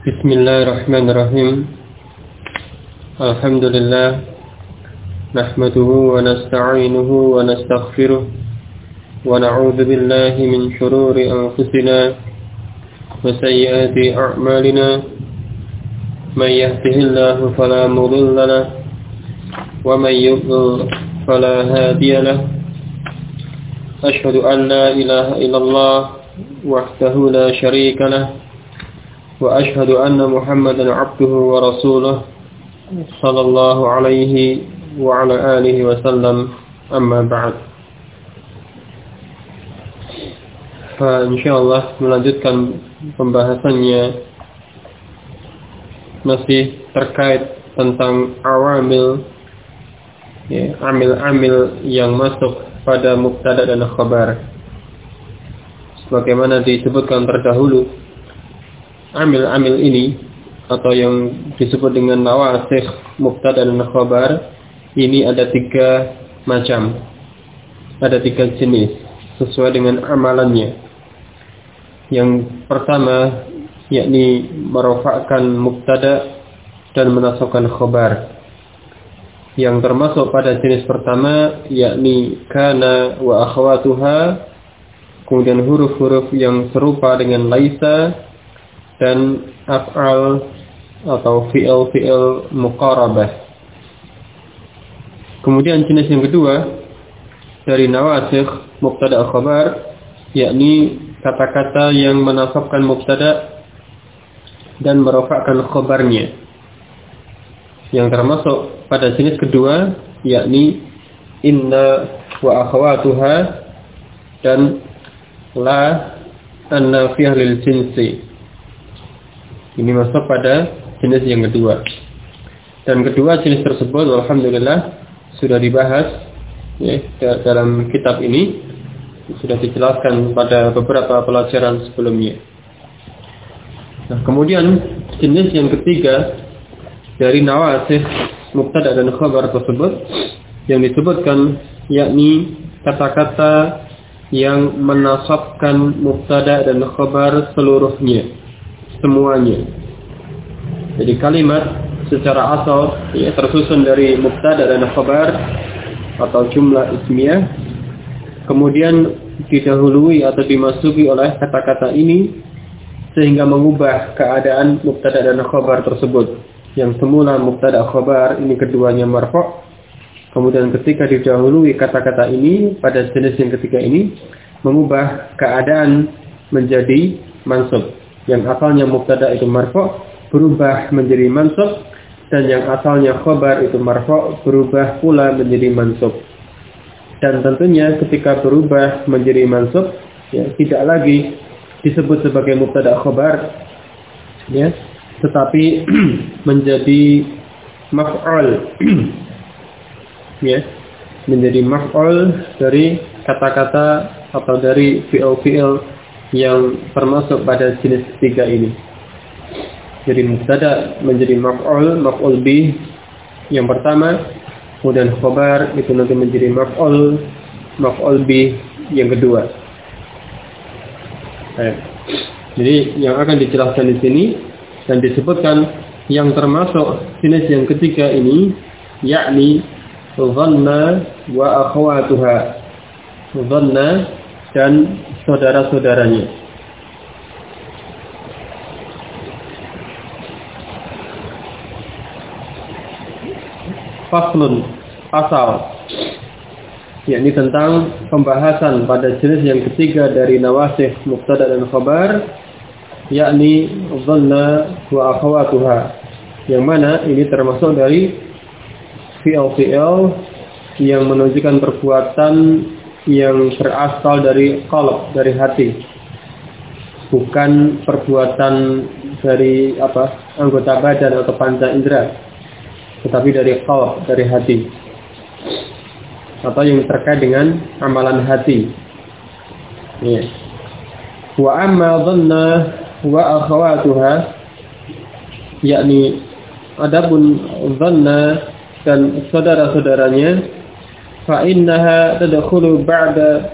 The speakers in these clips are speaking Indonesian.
Bismillahirrahmanirrahim. Alhamdulillah. Nahmaduhu wa nasta'inuhu wa nastaghfiruh. Wa na'udzu billahi min shururi anfusina wa sayyiati a'malina. May yahdihillahu fala mudilla lahu wa may yudlil fala hadiya lahu. Ashhadu an la ilaha illallah wahdahu la syarika lahu. وأشهد أن محمدا عبده ورسوله صلى الله عليه وعلى آله وسلم أما بعد. Insyaallah melanjutkan pembahasannya masih terkait tentang awamil, amil-amil yang masuk pada mubtada dan khabar. Sebagaimana disebutkan terdahulu, amil-amil ini atau yang disebut dengan nawasikh mubtada dan khabar ini ada 3 macam, ada 3 jenis sesuai dengan amalannya. Yang pertama yakni merofakkan mubtada dan menasabkan khabar. Yang termasuk pada jenis pertama yakni kana wa akhwatuha, kemudian huruf-huruf yang serupa dengan laisa dan af'al atau fi'il muqarabah. Kemudian jenis yang kedua dari nawasikh mubtada khabar yakni kata-kata yang menasabkan mubtada dan merofakkan khabarnya. Yang termasuk pada jenis kedua yakni inna wa akhawatuha dan la an-nafiyah lil jinsi. Ini masuk pada jenis yang kedua. Dan kedua jenis tersebut alhamdulillah sudah dibahas dalam kitab ini, sudah dijelaskan pada beberapa pelajaran sebelumnya. Nah, kemudian jenis yang ketiga dari nawasikh mubtada dan khabar tersebut yang disebutkan yakni kata-kata yang menasabkan mubtada dan khabar semuanya. Jadi kalimat secara asal tersusun dari mubtada dan khabar atau jumlah ismiyah, kemudian didahului atau dimasuki oleh kata-kata ini sehingga mengubah keadaan mubtada dan khabar tersebut. Yang semula mubtada khabar ini keduanya marfu', kemudian ketika didahului kata-kata ini pada jenis yang ketiga ini mengubah keadaan menjadi mansub. Yang asalnya mubtada itu marfu' berubah menjadi mansub, dan yang asalnya khabar itu marfu' berubah pula menjadi mansub. Dan tentunya ketika berubah menjadi mansub tidak lagi disebut sebagai mubtada khabar tetapi menjadi maf'ul menjadi maf'ul dari kata-kata atau dari fi'il yang termasuk pada jenis ketiga ini. Jadi mubtada menjadi maf'ul bih yang pertama, kemudian khabar itu nanti menjadi maf'ul bih yang kedua. Jadi yang akan dijelaskan di sini dan disebutkan yang termasuk jenis yang ketiga ini yakni dhanna wa akhawatuha. Dhanna dan saudara-saudaranya. Faslun, pasal, yakni tentang pembahasan pada jenis yang ketiga dari nawasikh mubtada dan khabar, yakni dhanna wa akhawatuha, yang mana ini termasuk dari fi'il yang menunjukkan perbuatan yang berasal dari qalb, dari hati, bukan perbuatan dari anggota badan atau panca indera, tetapi dari qalb, dari hati, atau yang terkait dengan amalan hati. Wa amma dhanna wa akhawatuha, yakni adapun dhanna dan saudara-saudaranya, fa innaha tadkhulu ba'da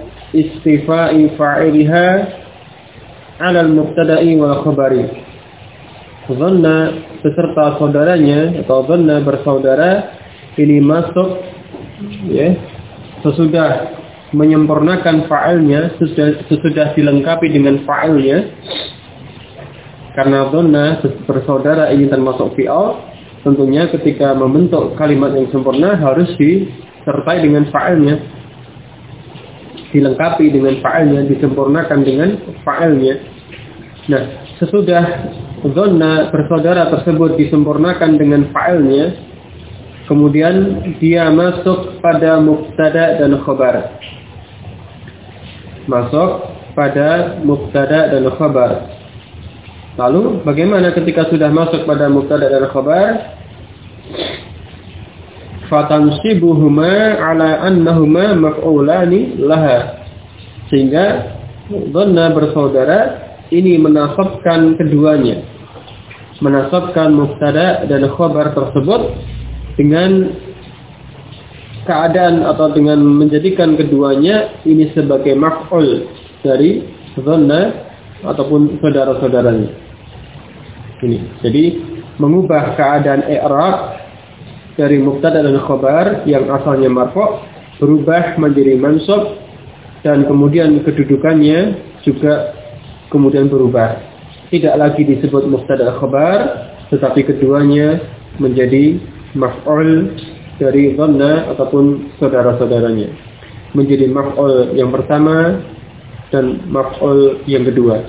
istifa'i fa'iliha 'ala al-mubtada'i wal khabari. dhanna beserta saudaranya atau dhanna bersaudara ini masuk ya sesudah menyempurnakan fa'ilnya, sesudah dilengkapi dengan fa'ilnya. Karena dhanna bersaudara ini termasuk fi'al, tentunya ketika membentuk kalimat yang sempurna harus disertai dengan fa'ilnya, dilengkapi dengan fa'ilnya, disempurnakan dengan fa'ilnya. Nah, sesudah dhanna bersaudara tersebut disempurnakan dengan fa'ilnya, kemudian dia masuk pada mubtada dan khabar. Masuk pada mubtada dan khabar. Lalu bagaimana ketika sudah masuk pada mubtada dan khabar? Fatansibuhuma ala annahuma maf'ulani laha. Sehingga dhanna bersaudara ini menasabkan keduanya. Menasabkan mubtada dan khabar tersebut dengan keadaan atau dengan menjadikan keduanya ini sebagai maf'ul dari dhanna ataupun saudara-saudaranya. Ini. Jadi mengubah keadaan i'rab dari mubtada dan khabar yang asalnya marfu' berubah menjadi mansub dan kemudian kedudukannya juga kemudian berubah. Tidak lagi disebut mubtada dan khabar, tetapi keduanya menjadi maf'ul dari dhanna ataupun saudara-saudaranya. Menjadi maf'ul yang pertama dan maf'ul yang kedua.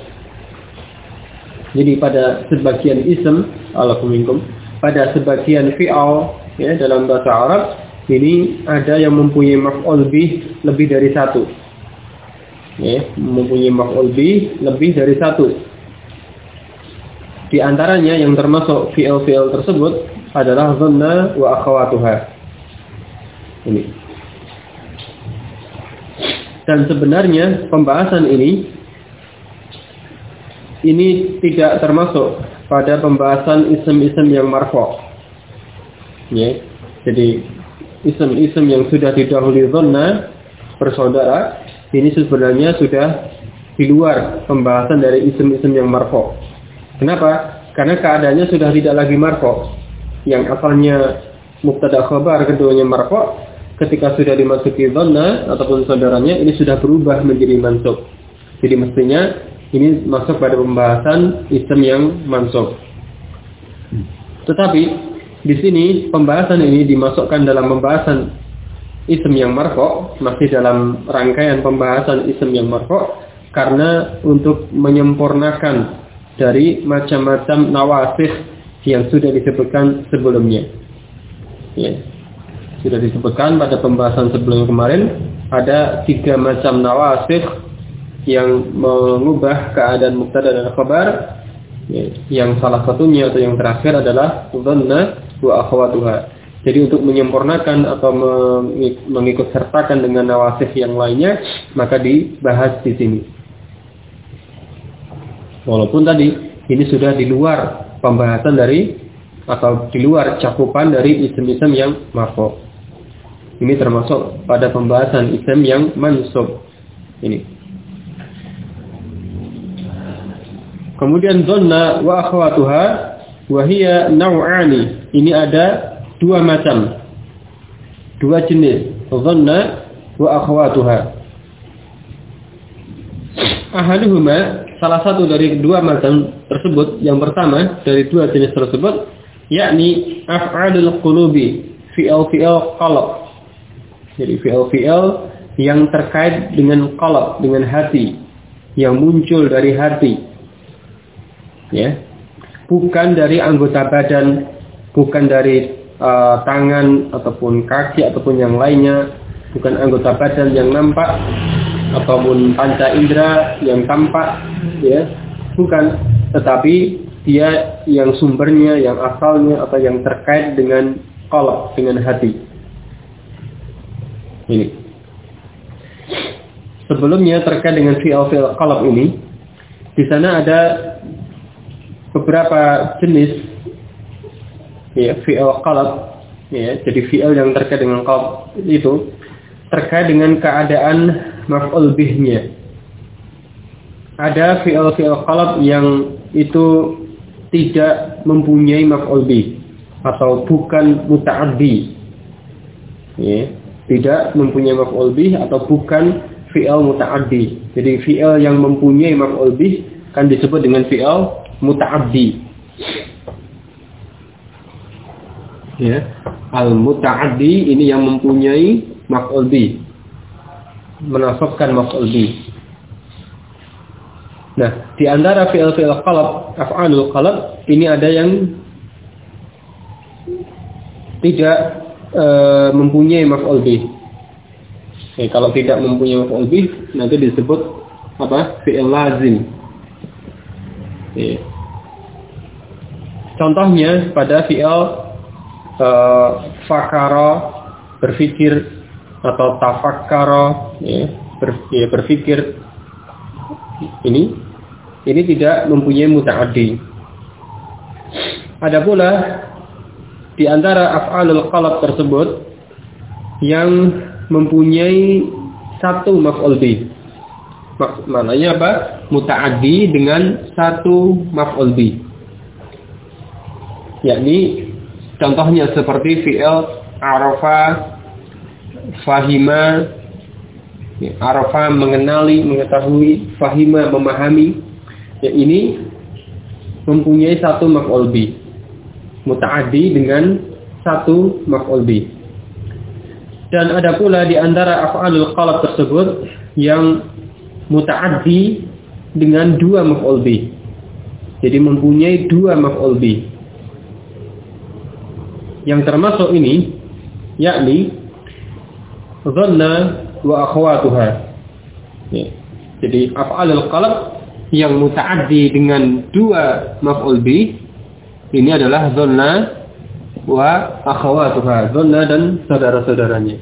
Jadi pada sebagian ism, alakumingkum, pada sebagian fi'al ya, dalam bahasa Arab ini ada yang mempunyai maf'ul bih lebih dari satu. Ya, mempunyai maf'ul bih lebih dari satu. Di antaranya yang termasuk fi'al tersebut adalah dhanna wa akhawatuha. Ini. Dan sebenarnya pembahasan ini tidak termasuk pada pembahasan ism-ism yang marfu'. Ya. Jadi ism-ism yang sudah didahului dhanna bersaudara ini sebenarnya sudah di luar pembahasan dari ism-ism yang marfu'. Kenapa? Karena keadaannya sudah tidak lagi marfu'. Yang asalnya mubtada khabar keduanya marfu', ketika sudah dimasuki dhanna ataupun saudaranya ini sudah berubah menjadi mansub. Jadi mestinya ini masuk pada pembahasan ism yang mansub. Tetapi di sini pembahasan ini dimasukkan dalam pembahasan ism yang marfu', masih dalam rangkaian pembahasan ism yang marfu', karena untuk menyempurnakan dari macam-macam nawasikh yang sudah disebutkan sebelumnya. Ya. Sudah disebutkan pada pembahasan sebelum kemarin ada 3 macam nawasikh yang mengubah keadaan mubtada dan khabar. Ya. Yang salah satunya atau yang terakhir adalah dhanna wa akhawatuha. Jadi untuk menyempurnakan atau mengikut sertakan dengan nawasikh yang lainnya maka dibahas di sini. Walaupun tadi ini sudah di luar pembahasan dari atau di luar cakupan dari ism-ism yang marfu'. Ini termasuk pada pembahasan ism yang mansub. Ini. Kemudian dhanna wa akhawatuha wa hiya naw'ani. Ini ada 2 macam. 2 jenis. Dhanna wa akhawatuha. Ahaduhuma, salah satu dari 2 macam tersebut, yang pertama dari 2 jenis tersebut, yakni af'alul qulubi, fi'al qalb. Jadi fi'al yang terkait dengan qalb, dengan hati, yang muncul dari hati. Ya. Bukan dari anggota badan, bukan dari tangan ataupun kaki ataupun yang lainnya, bukan anggota badan yang nampak ataupun panca indera yang tampak, ya. Bukan, tetapi dia yang sumbernya, yang asalnya atau yang terkait dengan qalb, dengan hati. Ini. Sebelumnya terkait dengan fi'al qalb ini, di sana ada beberapa jenis ya fi'al qalb, ya. Jadi fi'al yang terkait dengan qalb itu terkait dengan keadaan maf'ul bihnya. Ada fi'al qalb yang itu tidak mempunyai maf'ul bih atau bukan muta'addi. Ya, tidak mempunyai maf'ul bih atau bukan fi'il muta'addi. Jadi fi'il yang mempunyai maf'ul bih kan disebut dengan fi'il muta'addi. Ya, al-muta'addi ini yang mempunyai maf'ul bih, menasabkan maf'ul bih. Nah, di antara fi'il qalb, af'alul qalb, ini ada yang tidak mempunyai maf'ul bih. Kalau tidak mempunyai maf'ul bih, nanti disebut apa? Fi'il lazim. Contohnya pada fi'il fakara, berfikir, atau tafakkara, berfikir. Ini tidak mempunyai muta'addi. Ada pula di antara af'alul qalb tersebut yang mempunyai satu maf'ul bih. Maknanya apa? Muta'addi dengan satu maf'ul bih. Yakni contohnya seperti fi'il arafa, fahima. Arafa mengenali, mengetahui, fahima memahami. Ya, ini mempunyai satu maf'ul bih, muta'addi dengan satu maf'ul bih. Dan ada pula di antara af'alul qalb tersebut yang muta'addi dengan dua maf'ul bih. Jadi mempunyai dua maf'ul bih. Yang termasuk ini yakni dhanna wa akhwatuha. Ya. Jadi af'alul qalb yang muta'addi dengan dua maf'ul bih ini adalah dhanna wa akhwatuha, dhanna dan saudara-saudaranya.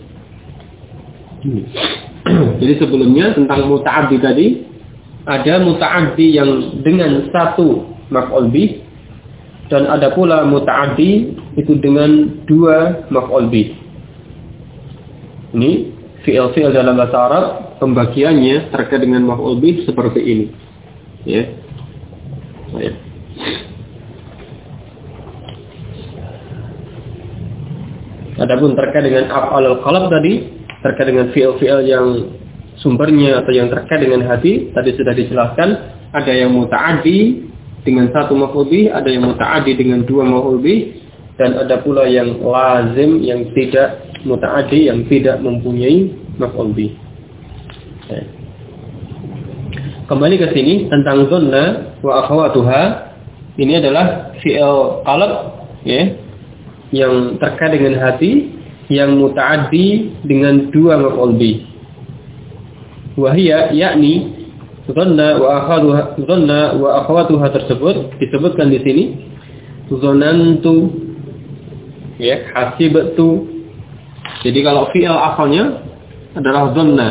Jadi sebelumnya tentang muta'addi tadi, ada muta'addi yang dengan satu maf'ul bih dan ada pula muta'addi itu dengan dua maf'ul bih. Ini fi'il-fi'il dalam bahasa Arab pembagiannya terkait dengan maf'ul bih seperti ini. Ya. Baik. Adapun terkait dengan af'alul qalb tadi, terkait dengan fi'il-fi'il yang sumbernya atau yang terkait dengan hati, tadi sudah dijelaskan, ada yang muta'addi dengan satu maf'ul bih, ada yang muta'addi dengan dua maf'ul bih, dan ada pula yang lazim, yang tidak muta'addi, yang tidak mempunyai maf'ul bih. Ya. Kembali ke sini tentang dhanna wa akhwatuha, ini adalah fi'il qalb, ya, yang terkait dengan hati, yang muta'addi dengan dua maf'ul bih. Wahia yakni dhanna wa akhwatuha tersebut disebutkan di sini dzanantu, ya, hasibtu. Jadi kalau fi'il asalnya adalah dhanna,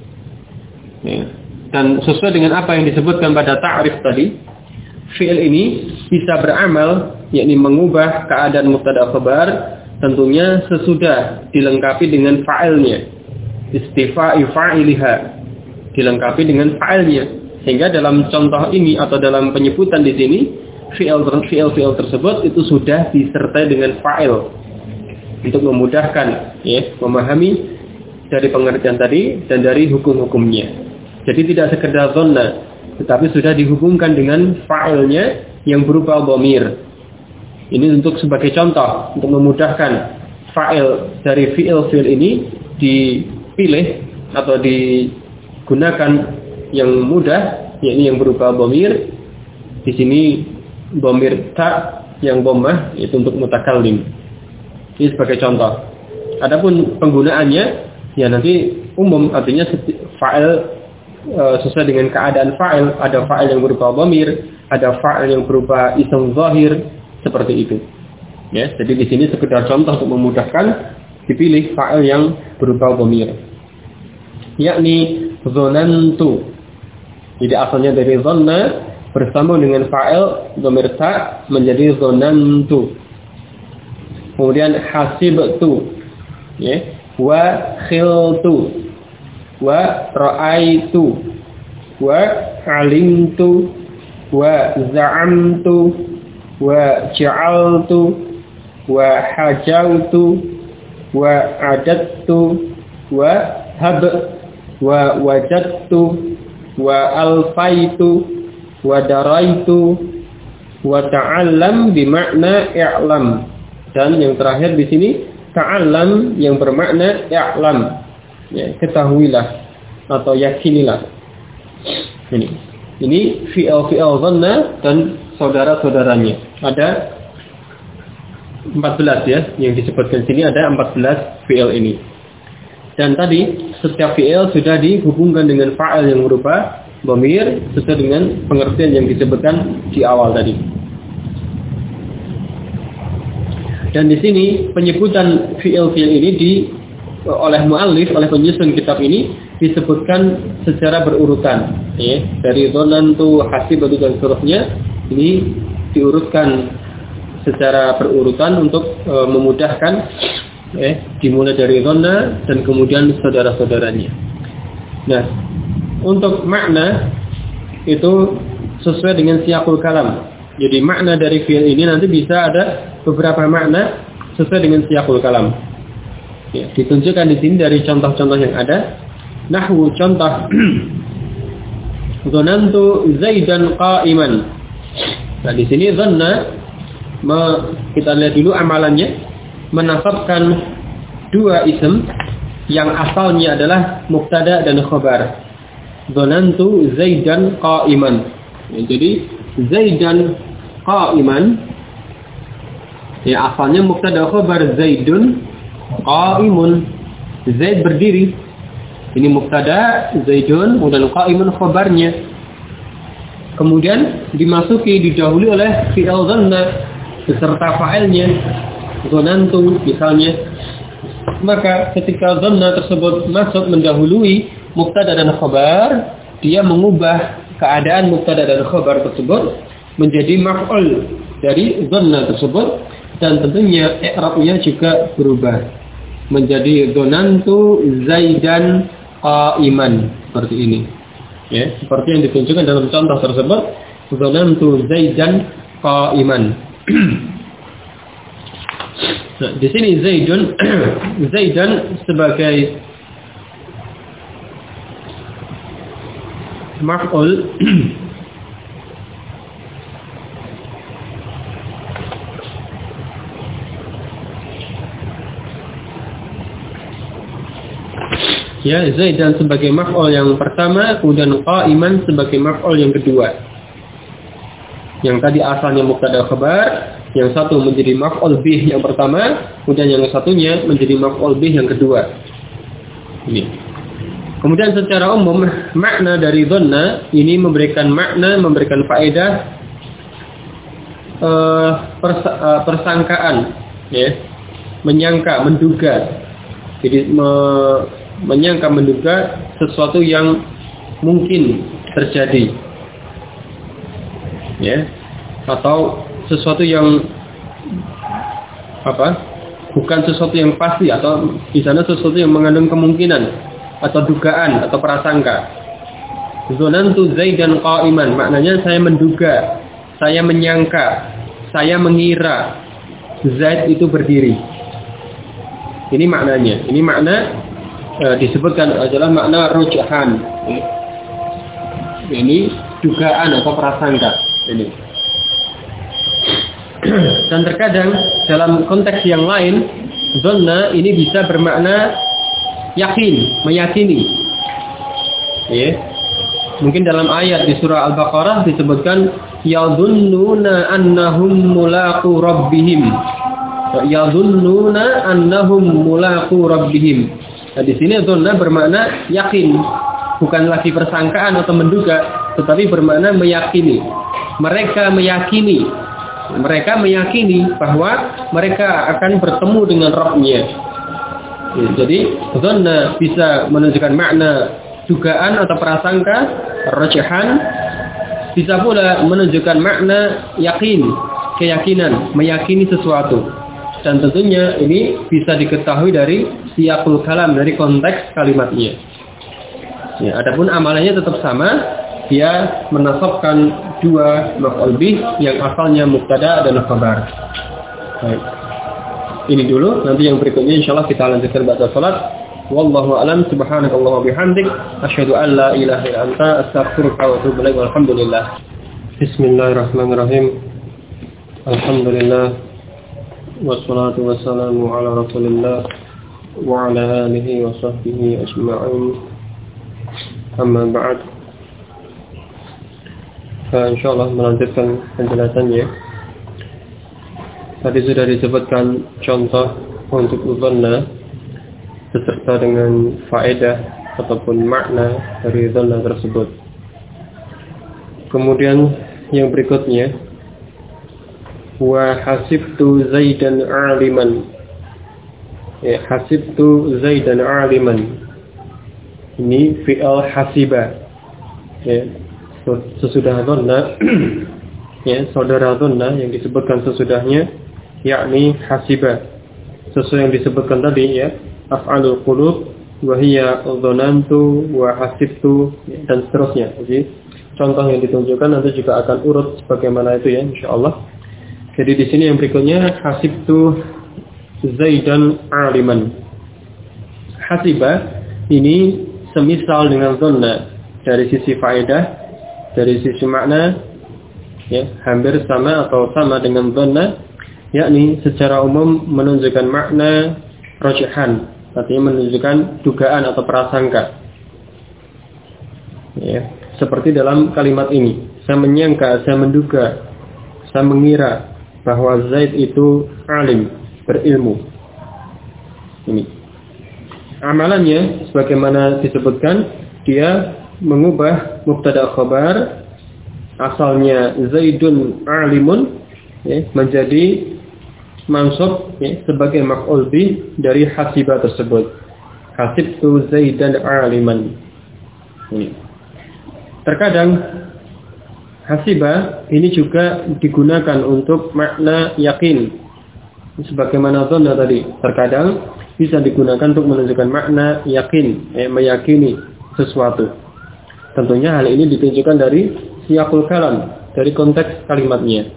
ya. Dan sesuai dengan apa yang disebutkan pada ta'rif tadi, fi'il ini bisa beramal, yakni mengubah keadaan mubtada khabar, tentunya sesudah dilengkapi dengan fa'ilnya, istifa'i fa'iliha, dilengkapi dengan fa'ilnya. Sehingga dalam contoh ini atau dalam penyebutan di sini, fi'il tersebut itu sudah disertai dengan fa'il untuk memudahkan, ya, memahami dari pengertian tadi dan dari hukum-hukumnya. Jadi tidak sekedar dhanna, tetapi sudah dihubungkan dengan fa'ilnya yang berupa dhamir. Ini untuk sebagai contoh, untuk memudahkan fa'il dari fi'il ini dipilih atau digunakan yang mudah, yakni yang berupa dhamir. Di sini dhamir ta yang dhammah itu untuk mutakallim. Ini sebagai contoh. Adapun penggunaannya ya nanti umum, artinya fa'il sesuai dengan keadaan fa'il, ada fa'il yang berupa dhamir, ada fa'il yang berupa ism zahir, seperti itu. Ya, jadi di sini sekedar contoh untuk memudahkan dipilih fa'il yang berupa dhamir. Yakni dzanantu. Jadi asalnya dari dhanna bersambung dengan fa'il dhamir ta menjadi dzanantu. Kemudian hasibtu, ya, wa khiltu, wa ra'aitu, wa alimtu, wa za'amtu, wa ja'altu, wa hajautu, wa adattu, wa hab, wa wajadtu, wa alfaitu, wa daraitu, wa ta'allam bimakna i'lam. Dan yang terakhir di sini ta'allam yang bermakna i'lam, ya, ketahuilah atau yakinilah. Ini fi'il dhanna dan saudara-saudaranya. Ada 14 ya, yang disebutkan sini ada 14 fi'il ini. Dan tadi setiap fi'il sudah dihubungkan dengan fa'il yang berupa dhamir sesuai dengan pengertian yang disebutkan di awal tadi. Dan di sini penyebutan fi'il ini oleh muallif, oleh penyusun kitab ini disebutkan secara berurutan, ya. Dari dhanantu, hasibatu dan seterusnya ini diurutkan secara berurutan untuk memudahkan, ya, dimulai dari dhanna dan kemudian saudara-saudaranya. Nah, untuk makna itu sesuai dengan siyaqul kalam. Jadi makna dari fi'il ini nanti bisa ada beberapa makna sesuai dengan siyaqul kalam. Ya, ditunjukkan di sini dari contoh-contoh yang ada. Nahwu contoh dhanantu Zaidan qa'iman. Nah, di sini dhanna kita lihat dulu amalannya, menasabkan dua isim yang asalnya adalah mubtada dan khabar. Dhanantu Zaidan qa'iman. Ya, jadi Zaidan qa'iman, ya, asalnya mubtada khabar Zaidun qa'imun. Zaid berdiri. Ini mubtada Zaidun, kemudian qa'imun khabarnya. Kemudian dimasuki, didahului oleh fi'il dhanna beserta fa'ilnya, dhanantu misalnya. Maka ketika dhanna tersebut masuk mendahului mubtada dan khabar, dia mengubah keadaan mubtada dan khabar tersebut menjadi maf'ul dari dhanna tersebut, dan tentunya i'rabnya juga berubah menjadi dhanantu Zaidan qa'iman, seperti ini, ya, seperti yang ditunjukkan dalam contoh tersebut, dhanantu Zaidan qa'iman. Nah, di sini Zaidan sebagai maf'ul ya, Zaidan sebagai maf'ul yang pertama, kemudian qa'iman sebagai maf'ul yang kedua. Yang tadi asalnya mubtada khabar, yang satu menjadi maf'ul bih yang pertama, kemudian yang satunya menjadi maf'ul bih yang kedua. Ini. Kemudian secara umum makna dari dhanna ini memberikan makna, memberikan faedah persangkaan, ya, menyangka, menduga. Jadi menyangka, menduga sesuatu yang mungkin terjadi, ya, atau sesuatu yang bukan sesuatu yang pasti, atau di sana sesuatu yang mengandung kemungkinan atau dugaan atau prasangka. Dhanantu Zaidan qa'iman, maknanya saya menduga, saya menyangka, saya mengira Zaid itu berdiri. Ini maknanya. Ini makna disebutkan adalah makna rujhan. Ini dugaan atau prasangka. Ini. Dan terkadang dalam konteks yang lain, dhanna ini bisa bermakna yakin, meyakini. Ya. Mungkin dalam ayat di surah Al-Baqarah disebutkan yadhunnuna annahum mulaqu rabbihim. Yadhunnuna annahum mulaqu rabbihim. Nah, di sini dhanna bermakna yakin, bukan lagi persangkaan atau menduga, tetapi bermakna meyakini. Mereka meyakini bahwa mereka akan bertemu dengan Rabb-nya. Ya, jadi dhanna bisa menunjukkan makna dugaan atau prasangka, rajhan, bisa pula menunjukkan makna yakin, keyakinan, meyakini sesuatu. Dan tentunya ini bisa diketahui dari siyaqul kalam, dari konteks kalimatnya. Ya, adapun amalannya tetap sama, dia menasabkan dua maf'ul bih yang asalnya mubtada dan khabar. Baik. Ini dulu, nanti yang berikutnya insyaallah kita lanjutkan ba'da salat. Wallahu a'lam, subhanakallahumma bihamdik, asyhadu an la ilaha illa anta, astaghfiruka wa atubu ilaik. Walhamdulillah. Bismillahirrahmanirrahim. Alhamdulillah. Wassalatu wassalamu ala Rasulillah wa ala alihi wa sahbihi ajma'in. Amma ba'd. Insyaallah melanjutkan penjelasannya. Tadi sudah disebutkan contoh untuk dhanna beserta dengan faedah ataupun makna dari dhanna tersebut. Kemudian yang berikutnya, wa hasibtu Zaidan aliman. Ya, hasibtu Zaidan aliman. Ini fi'al hasiba. Ya, sesudah dhanna ya, saudara dhanna yang disebutkan sesudahnya yakni hasiba. Sesuai yang disebutkan tadi ya, af'alul qulub wa hiya dhanantu wa hasibtu dan seterusnya. Jadi contoh yang ditunjukkan nanti juga akan urut sebagaimana itu ya insyaallah. Jadi di sini yang berikutnya hasibtu Zaidan aliman. Hasiba ini semisal dengan dhanna dari sisi faedah, dari sisi makna ya, hampir sama atau sama dengan dhanna, yakni secara umum menunjukkan makna rajahan, artinya menunjukkan dugaan atau prasangka. Ya, seperti dalam kalimat ini, saya menyangka, saya menduga, saya mengira bahwa Zaid itu alim, berilmu. Ini amalannya sebagaimana disebutkan, dia mengubah mubtada khabar asalnya Zaidun alimun ya, menjadi mansub ya, sebagai maf'ul bih dari hasiba tersebut. Hasibtu Zaidan aliman. Ini. Terkadang hasiba ini juga digunakan untuk makna yakin. Sebagaimana dhanna tadi, terkadang bisa digunakan untuk menunjukkan makna yakin, meyakini sesuatu. Tentunya hal ini ditunjukkan dari siyaqul kalam, dari konteks kalimatnya.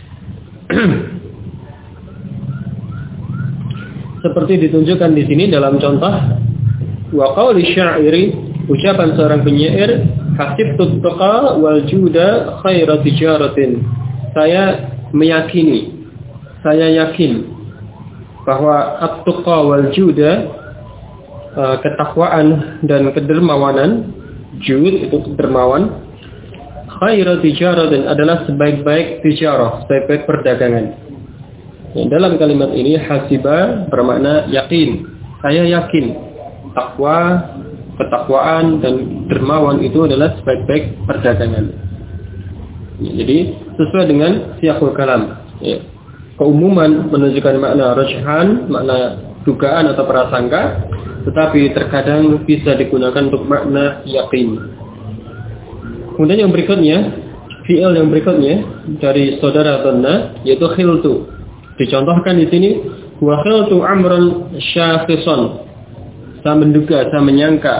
Seperti ditunjukkan di sini dalam contoh wa qauli syairi, ucapan seorang penyair, hasibtu tuqa wal juda khairu tijaratin. Saya meyakini, saya yakin bahwa at-tuqa wal juda, ketakwaan dan kedermawanan, jud itu dermawan, khairu tijaratin adalah sebaik-baik tijarah, sebaik-baik perdagangan. Ya, dalam kalimat ini hasiba bermakna yakin. Saya yakin takwa, ketakwaan dan dermawan itu adalah sebaik-baik perdagangan. Ya, jadi sesuai dengan siyaqul kalam. Ya. Keumuman menunjukkan makna rajhan, makna dugaan atau prasangka, tetapi terkadang bisa digunakan untuk makna yakin. Kemudian yang berikutnya, fi'il yang berikutnya dari saudara dhanna yaitu khiltu. Dicontohkan di sini, wa khiltu amran syakhisan. Saya menduga, saya menyangka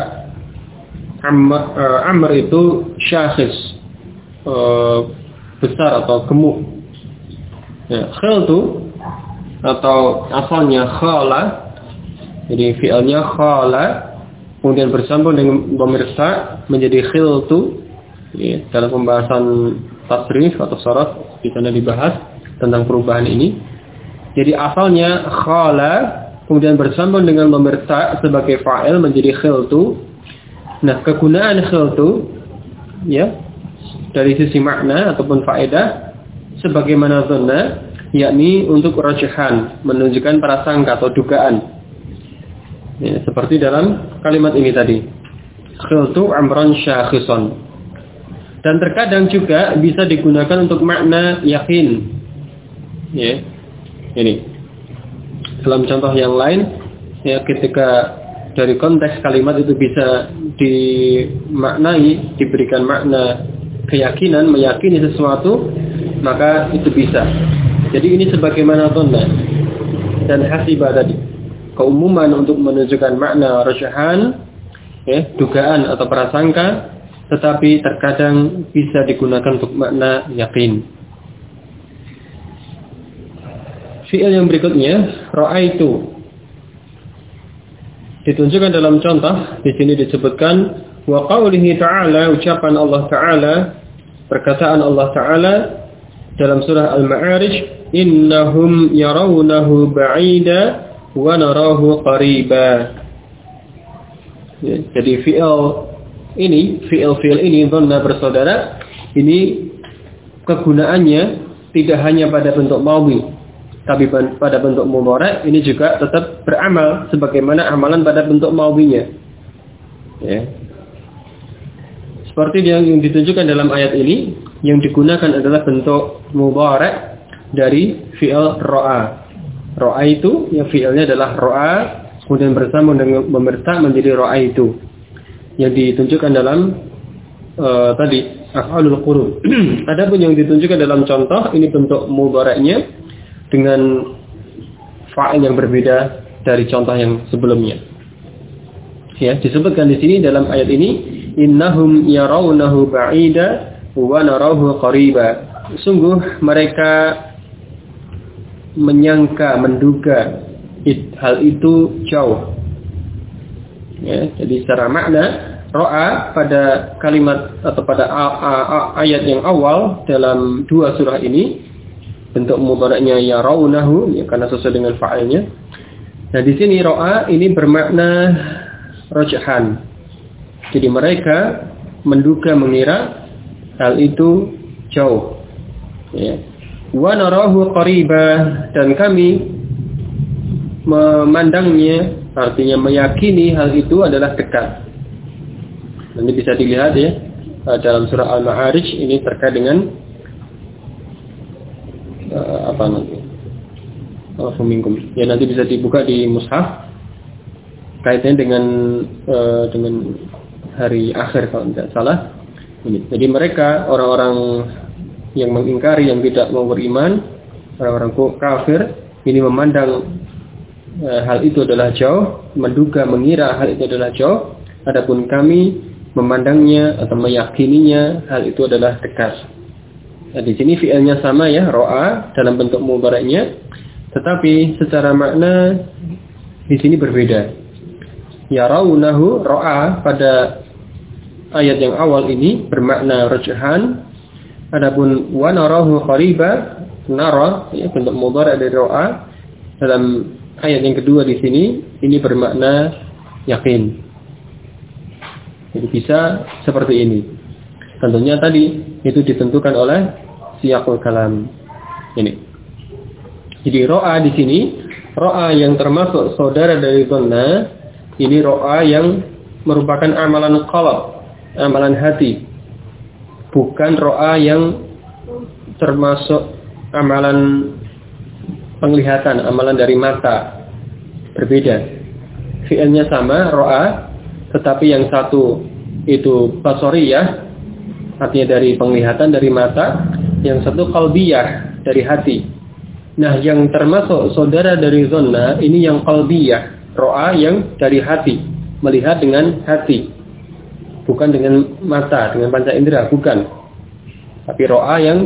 Amr itu syakhis, besar atau gemuk. Ya, khiltu atau asalnya khala, jadi fi'ilnya khala, kemudian bersambung dengan dhamir ta menjadi khiltu. Ya, dalam pembahasan tasrif atau syarat di sana dibahas tentang perubahan ini. Jadi asalnya khala, kemudian bersambung dengan dhamir ta sebagai fa'il menjadi khiltu. Nah, kegunaan khiltu ya dari sisi makna ataupun faedah sebagaimana dhanna, yakni untuk rajhan, menunjukkan prasangka atau dugaan. Ya, seperti dalam kalimat ini tadi. Khiltu amran syakhisan. Dan terkadang juga bisa digunakan untuk makna yakin. Ya. Ini. Dalam contoh yang lain, ya ketika dari konteks kalimat itu bisa dimaknai, diberikan makna keyakinan, meyakini sesuatu, maka itu bisa. Jadi ini sebagaimana dhanna dan hasiba tadi. Keumuman untuk menunjukkan makna rajhan, ya, dugaan atau prasangka, tetapi terkadang bisa digunakan untuk makna yakin. Fi'il yang berikutnya, ra'aitu, ditunjukkan dalam contoh. Di sini disebutkan wa qaulihi ta'ala, ucapan Allah Ta'ala, perkataan Allah Ta'ala dalam surah Al-Ma'arij, innahum yarawnahu ba'ida wa narahu qariba. Ya, jadi fi'il ini dhanna bersaudara, ini kegunaannya tidak hanya pada bentuk madhi, tapi pada bentuk mudhari' ini juga tetap beramal sebagaimana amalan pada bentuk madhinya. Ya. Seperti yang ditunjukkan dalam ayat ini, yang digunakan adalah bentuk mudhari' dari fi'il ra'a. Ra'a itu yang fi'ilnya adalah ra'a, kemudian bersambung dengan memerta menjadi ra'a itu. Yang ditunjukkan dalam tadi af'alul qurun. Adapun yang ditunjukkan dalam contoh ini bentuk mudhari'nya dengan fa'il yang berbeda dari contoh yang sebelumnya. Ya, disebutkan di sini dalam ayat ini, innahum yarawnahu ba'ida wa narahu qariba. Sungguh mereka menyangka, menduga hal itu jauh. Ya, jadi secara makna ro'a pada kalimat atau pada ayat yang awal dalam dua surah ini bentuk mudhari'nya yarawnahu, ya, karena sesuai dengan fa'ilnya. Nah, di sini ro'a ini bermakna rajhan. Jadi mereka menduga, mengira hal itu jauh. Ya. Wa narahu qariba, dan kami memandangnya, artinya meyakini hal itu adalah dekat. Nanti bisa dilihat ya dalam surah Al-Ma'arij ini terkait dengan apa nanti? Minkum. Ya, nanti bisa dibuka di mushaf kaitannya dengan hari akhir kalau tidak salah. Ini. Jadi mereka orang-orang yang mengingkari, yang tidak mau beriman, orang-orang kafir ini memandang hal itu adalah jauh, menduga, mengira hal itu adalah jauh. Adapun kami memandangnya atau meyakininya hal itu adalah dekat. Nah, di sini fi'ilnya sama ya, ro'a dalam bentuk mudhari'nya, tetapi secara makna di sini berbeda. Yarawnahu, ro'a pada ayat yang awal ini bermakna rajhan. Adapun wa narahu qariba, nara ya, bentuk mudhari' dari ro'a dalam ayat yang kedua di sini ini bermakna yakin. Jadi bisa seperti ini. Tentunya tadi itu ditentukan oleh siyaqul kalam. Ini. Jadi ro'a di sini, ro'a yang termasuk saudara dari dhanna, ini ro'a yang merupakan amalan qalb, amalan hati. Bukan ro'a yang termasuk amalan penglihatan, amalan dari mata. Berbeda. Fi'ilnya sama, ro'a, tetapi yang satu itu basariyah, artinya dari penglihatan, dari mata. Yang satu qalbiyah, dari hati. Nah, yang termasuk saudara dari dhanna, ini yang qalbiyah, ro'a yang dari hati, melihat dengan hati. Bukan dengan mata, dengan panca indera, bukan. Tapi ro'a yang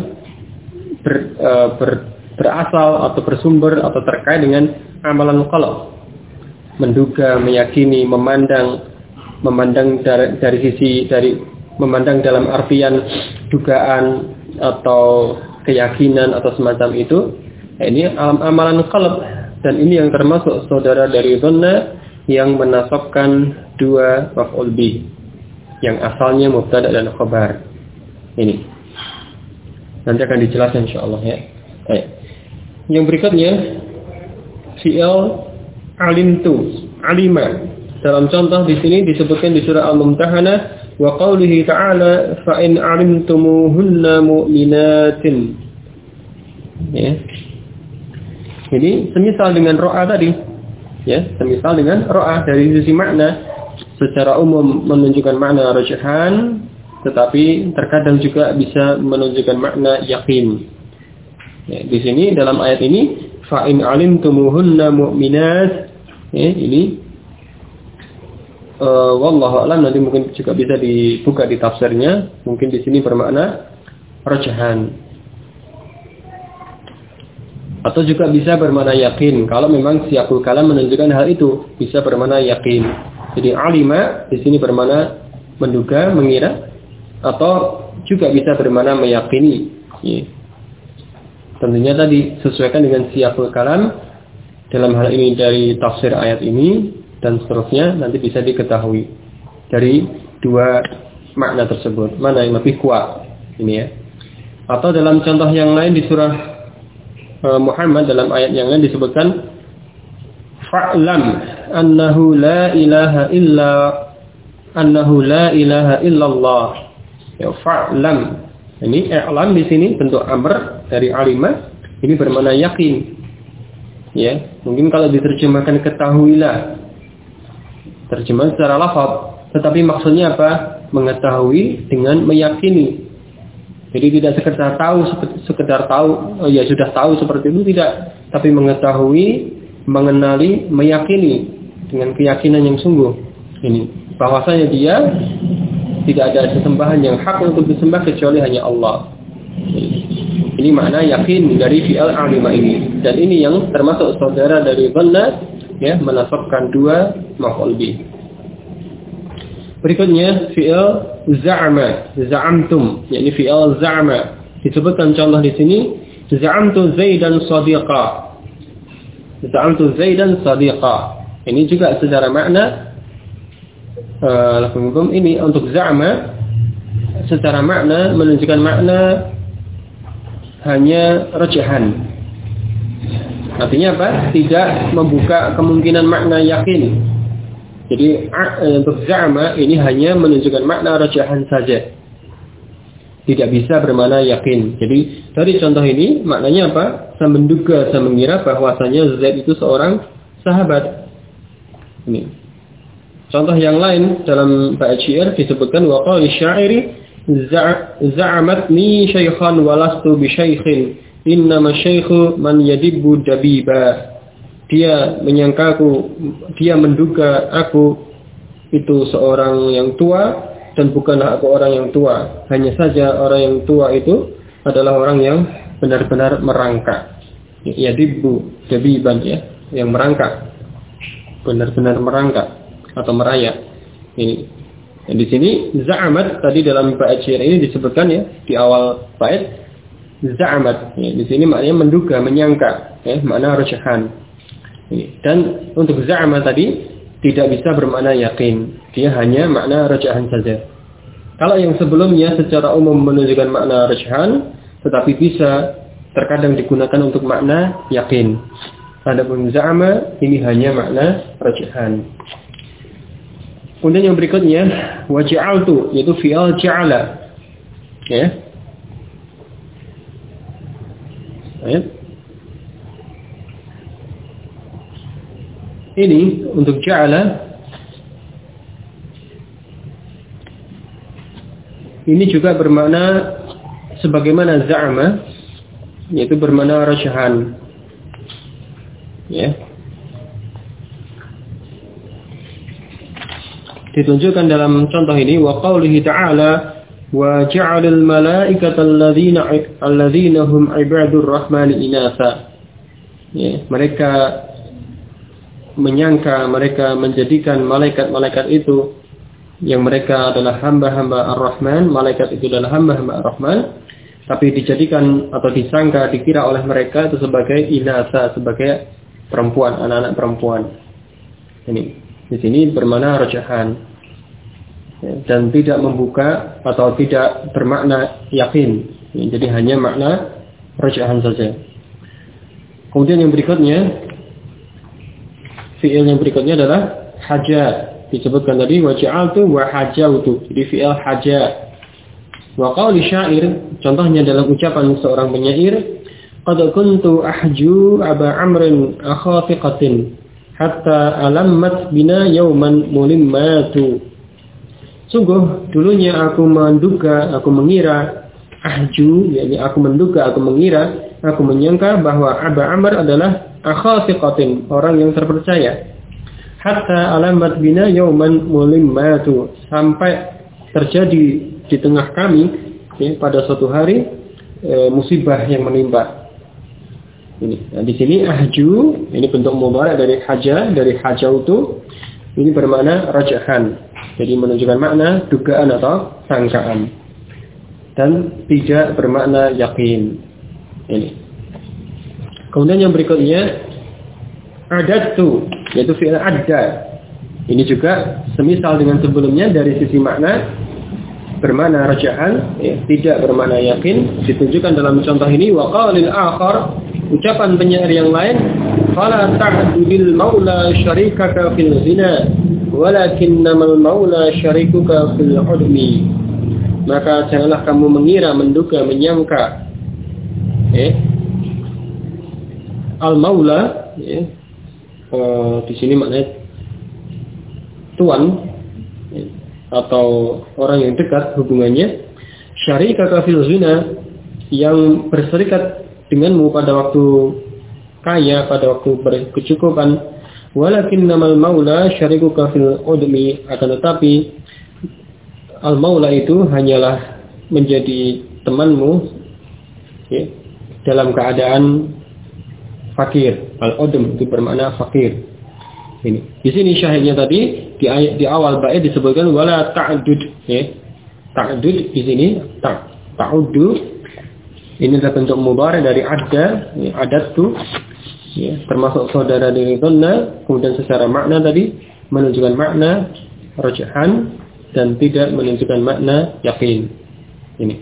berasal atau bersumber atau terkait dengan amalan qalb. Menduga, meyakini, memandang dari sisi memandang dalam artian dugaan atau keyakinan atau semacam itu. Nah, ini amalan qalb, dan ini yang termasuk saudara dari dhanna yang menasabkan dua maf'ul bih, yang asalnya mubtada dan khabar. Ini nanti akan dijelaskan insyaallah ya. Baik. Yang berikutnya fi'il alimtu, alima. Dalam contoh di sini disebutkan di surah Al-Mumtahanah wa qaulihi ta'ala fa in alimtumuhunna mu'minatin. Ya. Ini semisal dengan ro'a tadi. Ya, semisal dengan ro'a dari sisi makna. Secara umum menunjukkan makna rajhan, tetapi terkadang juga bisa menunjukkan makna yakin. Ya, di sini dalam ayat ini fa in alimtumuhunna mu'minat, ya, ini wallahu a'lam, nanti mungkin juga bisa dibuka di tafsirnya. Mungkin di sini bermakna rajahan. Atau juga bisa bermakna yakin. Kalau memang siyaqul kalam menunjukkan hal itu, bisa bermakna yakin. Jadi alima di sini bermakna menduga, mengira, atau juga bisa bermakna meyakini. Ya. Tentunya tadi sesuaikan dengan siyaqul kalam dalam hal ini dari tafsir ayat ini dan seterusnya, nanti bisa diketahui dari dua makna tersebut mana yang lebih kuat ini ya. Atau dalam contoh yang lain di surah Muhammad, dalam ayat yang lain disebutkan fa'lam annahu la ilaha illallah. Ya, fa'lam. Ini i'lam di sini bentuk amr dari alima, ini bermakna yakin. Ya, mungkin kalau diterjemahkan ketahuilah. Terjemahan secara lafaz, tetapi maksudnya apa? Mengetahui dengan meyakini. Jadi tidak sekedar tahu, oh ya sudah tahu seperti itu, tidak, tapi mengetahui, mengenali, meyakini dengan keyakinan yang sungguh. Ini bahwasanya dia tidak ada sesembahan yang hak untuk disembah kecuali hanya Allah. Ini makna yakin dari fi'al alima ini. Dan ini yang termasuk saudara dari dhanna, ya, menasabkan dua maf'ul bih. Berikutnya fi'il za'ama, za'amtum, yakni fi'il za'ama. Disebutkan contoh di sini, za'amtu Zaidan sadiqa. Za'amtu Zaidan sadiqa. Ini juga secara makna ini untuk za'ama secara makna menunjukkan makna hanya rajahan. Artinya apa? Tidak membuka kemungkinan makna yakin. Jadi untuk za'ama ini hanya menunjukkan makna rajahan saja. Tidak bisa bermakna yakin. Jadi dari contoh ini maknanya apa? Saya menduga, saya mengira bahwasanya Zaid itu seorang sahabat. Ini. Contoh yang lain dalam bait syair disebutkan wa qali syairi za'amatni syaikhan walastu bi syaikhin innama syaikhu man yadibbu dabiba. Dia menyangkaku, dia menduga aku itu seorang yang tua dan bukanlah aku orang yang tua. Hanya saja orang yang tua itu adalah orang yang benar-benar merangkak. Yadibbu dabiban, ya, yang merangkak. Benar-benar merangkak atau merayap. Ini. Dan di sini za'amat tadi dalam bait syair ini disebutkan ya di awal bait za'amat. Ya, di sini maknanya menduga, menyangka, ya, makna rajahan. Dan untuk za'ama tadi tidak bisa bermakna yakin. Dia hanya makna rajahan saja. Kalau yang sebelumnya secara umum menunjukkan makna rajahan, tetapi bisa terkadang digunakan untuk makna yakin. Adapun za'ama ini hanya makna rajahan. Kemudian yang berikutnya waja'altu, yaitu fi'al ja'ala. Ya. Ayat. Ini untuk ja'ala ini juga bermakna sebagaimana za'ama, yaitu bermakna rajahan. Ya. Ditunjukkan dalam contoh ini wa qaulihi ta'ala wa ja'alal malaikata alladzina hum ibadur rahmani inatha. Ya, mereka menyangka, mereka menjadikan malaikat-malaikat itu yang mereka adalah hamba-hamba Ar-Rahman, malaikat itu adalah hamba-hamba Ar-Rahman, tapi dijadikan atau disangka, dikira oleh mereka itu sebagai inasa, sebagai perempuan, anak-anak perempuan. Ini di sini bermakna rajahan, dan tidak membuka atau tidak bermakna yakin. Jadi hanya makna rajahan saja. Kemudian yang berikutnya, fi'il yang berikutnya adalah haja. Disebutkan tadi waja'altu wa hajautu. Jadi fi'il haja. Wa qawli syair, contohnya dalam ucapan seorang penyair, qad kuntu ahju aba amrin akhafiqatin hatta alammat bina yawman mulimmatu. Sungguh dulunya aku menduga, aku mengira, ahju, yakni aku menduga, aku mengira, aku menyangka bahwa Aba Amr adalah akhafiqatin, orang yang terpercaya. hatta alamat bina yauman mulimmatu, sampai terjadi di tengah kami pada suatu hari musibah yang menimpa. Ini. Nah, di sini ahju ini bentuk mudhari dari haja, dari hajautu, ini bermakna rajahan. Jadi menunjukkan makna dugaan atau sangkaan. Dan tidak bermakna yakin. Ini. Kemudian yang berikutnya adadtu, yaitu fi'il adda. Ini juga semisal dengan sebelumnya dari sisi makna bermakna rajahan, tidak bermakna yakin. Ditunjukkan dalam contoh ini wa qalil akhar, ucapan penyair yang lain, fala ta'dudil maula syarikaka fil zina walakinnamal maula syarikuka fil udmi. Maka janganlah kamu mengira, menduga, menyangka al maula di sini maknanya tuan atau orang yang dekat hubungannya, syarikaka fil zina, yang berserikat denganmu pada waktu kaya, pada waktu berkecukupan, walakinnamal maula syarikuka fil udmi, akan tetapi al maula itu hanyalah menjadi temanmu dalam keadaan fakir. Al udm itu bermakna fakir. Ini. Di sini syahidnya tadi di awal bait disebutkan wala ta'dud, ta'dud di sini ta'uddu. Ini adalah bentuk mudhari dari adda, adadtu, termasuk saudara dari dhanna. Kemudian secara makna tadi menunjukkan makna rajahan dan tidak menunjukkan makna yakin. Ini.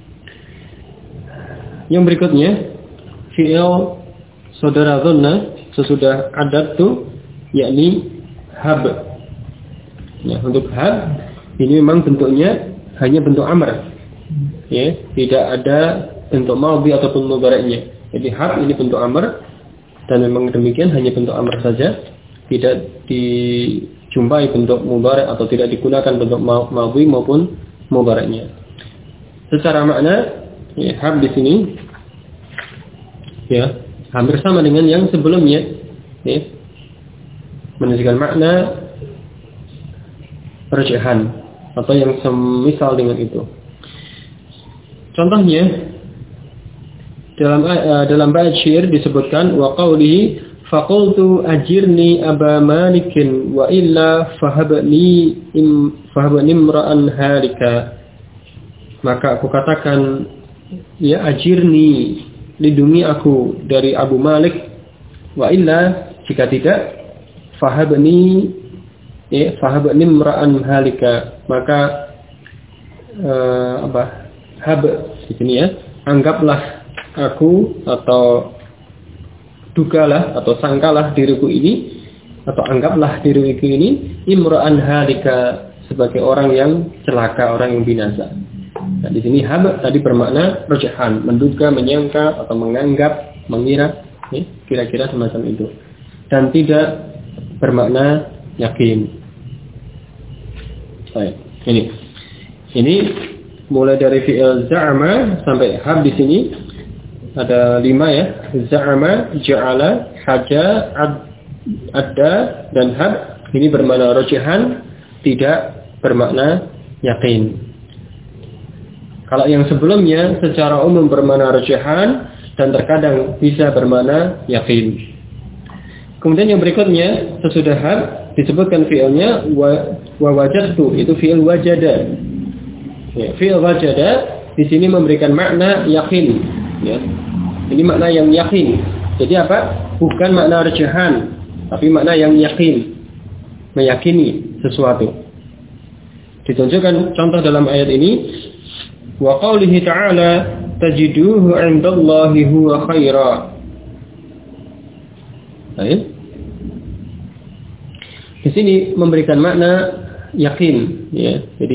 Yang berikutnya fi'il saudara dhanna sesudah adadtu, yakni hab. Nah, untuk hab ini memang bentuknya hanya bentuk amr, tidak ada bentuk madhi ataupun mudhari'nya. Jadi hab ini bentuk amr, dan memang demikian hanya bentuk amr saja, tidak dijumpai bentuk mudhari' atau tidak digunakan bentuk madhi maupun mudhari'nya. Secara makna hab di sini hampir sama dengan yang sebelumnya, menunjukkan makna rajahan atau yang semisal dengan itu. Contohnya dalam bait syair disebutkan wa qawlihi faqultu ajirni aba malikin wa illa fahabni imra'an halika. Maka aku katakan, ya ajirni, lindungi aku dari Abu Malik, wa illa, jika tidak, fahabni imra'an halika, maka hab di sini anggaplah aku, atau dugalah atau sangkalah diriku ini, atau anggaplah diriku ini imra'an halika, sebagai orang yang celaka, orang yang binasa. Nah, di sini hab tadi bermakna rajahan, menduga, menyangka atau menganggap, mengira, kira-kira semacam itu, dan tidak bermakna yakin. Baik, ini mulai dari fi'il za'ama sampai hab di sini ada 5 za'ama, ja'ala, haja, adda, dan hab. Ini bermakna rajahan, tidak bermakna yakin. Kalau yang sebelumnya secara umum bermakna rajahan dan terkadang bisa bermakna yakin. Kemudian yang berikutnya sesudah hab disebutkan fi'ilnya wa wajadtu, itu fi'il wajada. Fi'il wajada di sini memberikan makna yakin. Ini makna yang yakin. Jadi apa? Bukan makna rajahan, tapi makna yang yakin, meyakini sesuatu. Ditunjukkan contoh dalam ayat ini, wa qawlihi ta'ala tajiduhu 'indallahi huwa khaira. Baik. Di sini memberikan makna yakin, Jadi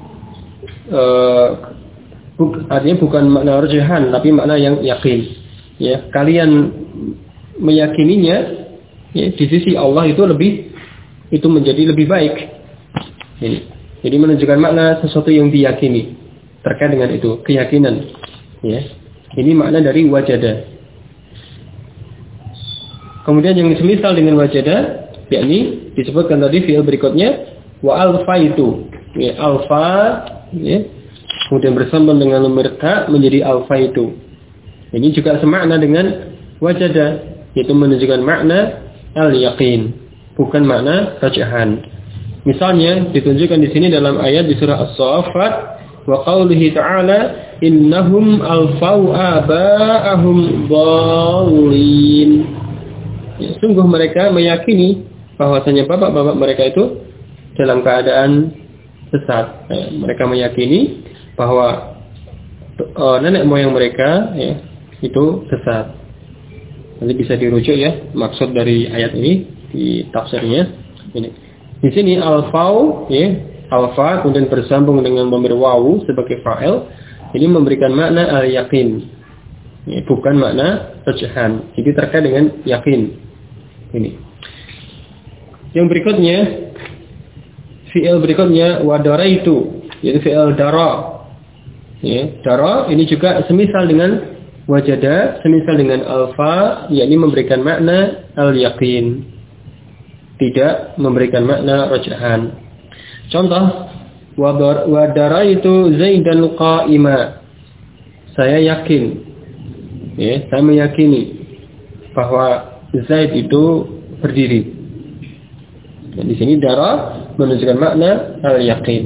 artinya bukan makna rajahan, tapi makna yang yakin. Kalian meyakininya, di sisi Allah itu menjadi lebih baik. Jadi menunjukkan makna sesuatu yang diyakini terkait dengan itu, keyakinan. Ini makna dari wajada. Kemudian yang semisal dengan wajada yakni disebutkan tadi fi'il berikutnya wa alfaitu. Ya, alfa ya, kemudian bersambung dengan lamir ta menjadi alfaitu. Ini juga semakna dengan wajada, yaitu menunjukkan makna al-yaqin, bukan makna raj'an. Misalnya ditunjukkan di sini dalam ayat di surah As-Saffat wa qaulihi ta'ala innahum alfau aba'ahum dhalin. Ya, sungguh mereka meyakini bahwasanya bapak-bapak mereka itu dalam keadaan sesat. Mereka meyakini bahwa nenek moyang mereka ya, itu sesat. Nanti bisa dirujuk ya maksud dari ayat ini di tafsirnya. Ini di sini alfau ya, alfa kemudian bersambung dengan dhamir wawu sebagai fa'il, ini memberikan makna al-yaqin. Ya, bukan makna raj'an. Jadi terkait dengan yakin. Ini. Yang berikutnya fi'il berikutnya wadaraitu, yaitu fi'il dara. Ya, dara ini juga semisal dengan wajada, semisal dengan alfa, yakni memberikan makna al-yaqin, tidak memberikan makna raj'an. Contoh, wadaraitu Zaidan qa'ima. Saya yakin, ya, saya meyakini bahwa Zaid itu berdiri. Dan di sini dara menunjukkan makna al-yaqin.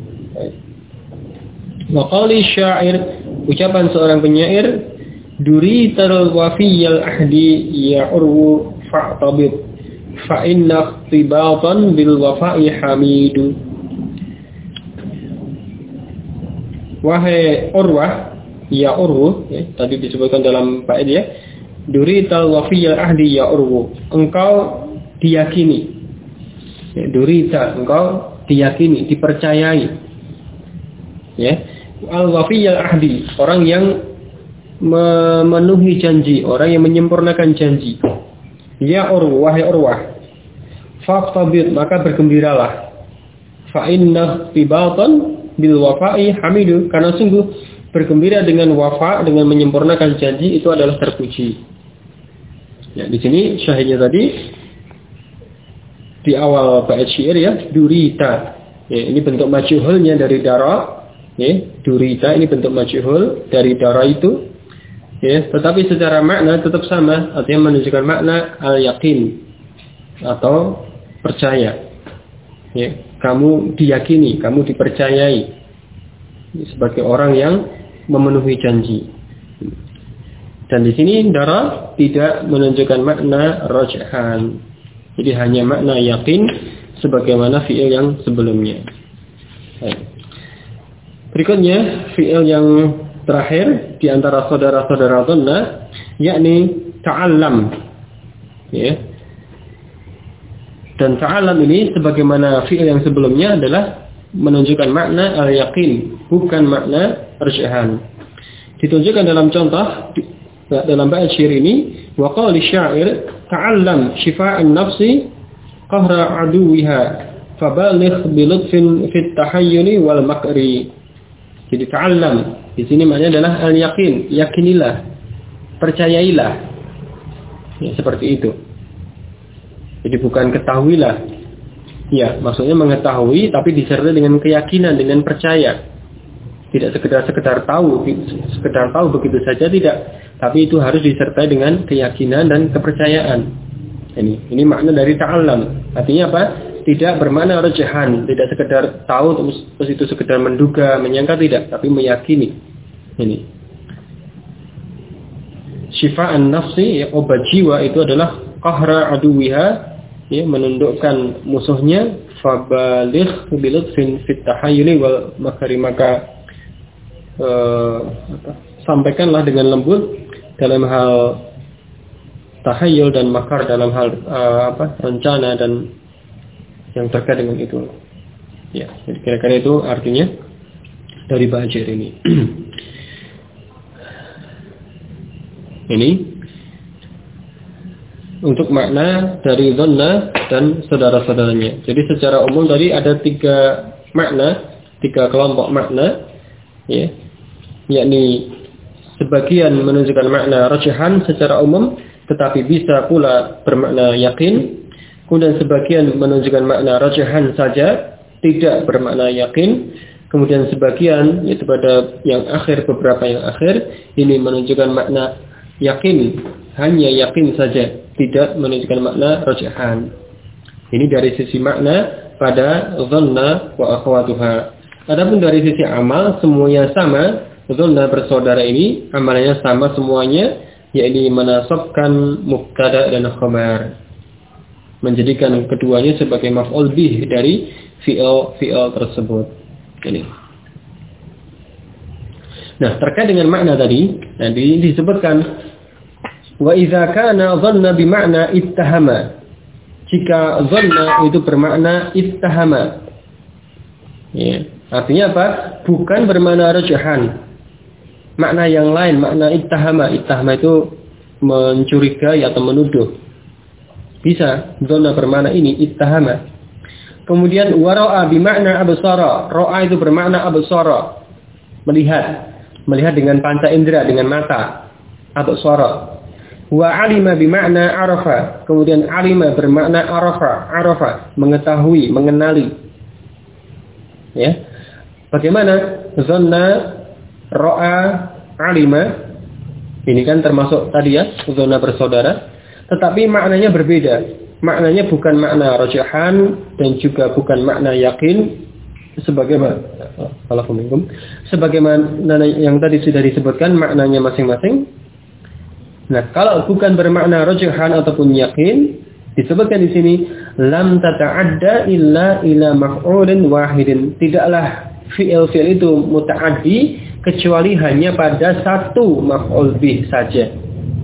Wa qali syair, ucapan seorang penyair, duri taral wafiyal ahdi ya urwu fa'tabid fa inna tibatan bil wafa'i hamidu. Wahai Urwah, ya Urwu, ya, tadi disebutkan dalam bait ya, duri tal wafiyal ahdi ya Urwu, engkau diyakini. Ya, durita, engkau diyakini, dipercayai. Ya, al wafiyal ahdi, orang yang memenuhi janji, orang yang menyempurnakan janji. Ya Urwu, wahai Urwah, faqtabid, maka bergembiralah. Fa inna tibatan bil wafa'i hamidu, karena sungguh bergembira dengan wafa, dengan menyempurnakan janji itu adalah terpuji. Ya, di sini syahidnya tadi di awal bait syair ya, durita. Ya, ini bentuk majhulnya dari dara. Ya, durita ini bentuk majhul dari dara itu. Ya, tetapi secara makna tetap sama, artinya menunjukkan makna al-yaqin atau percaya. Ya, kamu diyakini, kamu dipercayai sebagai orang yang memenuhi janji. Dan di sini dara tidak menunjukkan makna raj'an. Jadi hanya makna yakin sebagaimana fi'il yang sebelumnya. Berikutnya fi'il yang terakhir di antara saudara-saudara dhanna, yakni ta'allam. Ya. Dan ta'allam ini sebagaimana fi'il yang sebelumnya adalah menunjukkan makna al-yaqin, bukan makna raj'an. Ditunjukkan dalam contoh dalam bait syair ini, wa qali syair ta'allam shifa'an nafsi qahra aduwiha fabaligh bi lutfin fit tahayyuni wal makri. Jadi ta'allam di sini maknanya adalah al-yaqin, yakinilah, percayailah. Ya, seperti itu. Jadi bukan ketahuilah. Ya, maksudnya mengetahui tapi disertai dengan keyakinan, dengan percaya. Tidak sekedar tahu begitu saja tidak, tapi itu harus disertai dengan keyakinan dan kepercayaan. Ini makna dari ta'allam. Artinya apa? Tidak bermakna raj'an, tidak sekedar tahu terus itu sekedar menduga, menyangka, tidak, tapi meyakini. Ini. Shifa'an nafsi, ya, obat jiwa itu adalah qahra aduwiha, ya, menundukkan musuhnya, fabaligh bilutfin fit tahayyuli wal makari, maka sampaikanlah dengan lembut dalam hal tahayyul dan makar, dalam hal rencana dan yang terkait dengan itu. Ya, jadi kira-kira itu artinya dari bait syair ini. Ini untuk makna dari dhanna dan saudara-saudaranya. Jadi secara umum tadi ada 3 makna, 3 kelompok makna, ya, yakni sebagian menunjukkan makna raj'an secara umum, tetapi bisa pula bermakna yakin. Kemudian sebagian menunjukkan makna rajahan saja, tidak bermakna yakin. Kemudian sebagian, yaitu pada yang akhir, beberapa yang akhir, ini menunjukkan makna yakin, hanya yakin saja, tidak menunjukkan makna rajahan. Ini dari sisi makna pada dhanna wa akhwatuha. Adapun dari sisi amal, semuanya sama. Dhanna bersaudara ini, amalnya sama semuanya, yaitu menasabkan mubtada dan khabar, menjadikan keduanya sebagai maf'ul bih dari fi'il tersebut. Ini. Nah, terkait dengan makna tadi disebutkan wa idza kana dhanna bi makna ittahama. Jika dhanna itu bermakna ittahama. Ya, artinya apa? Bukan bermakna rajahan. Makna yang lain, makna ittahama. Ittahama itu mencurigai atau menuduh. Bisa dhanna bermakna ini ittahama. Kemudian wara'a bimakna absara. Ra'a itu bermakna absara, melihat dengan panca indera, dengan mata. Absara. Wa alima bimakna arafa. Kemudian alima bermakna arafa, mengetahui, mengenali. Ya. Bagaimana dhanna, ra'a, alima? Ini kan termasuk tadi ya, dhanna bersaudara. Tetapi maknanya berbeda. Maknanya bukan makna rajahan dan juga bukan makna yakin sebagaimana yang tadi sudah disebutkan maknanya masing-masing. Nah, kalau bukan bermakna rajahan ataupun yakin, disebutkan di sini lam tata'adda illa ila maf'ulin wahidin. Tidaklah fi'il itu muta'addi kecuali hanya pada satu maf'ul bih saja.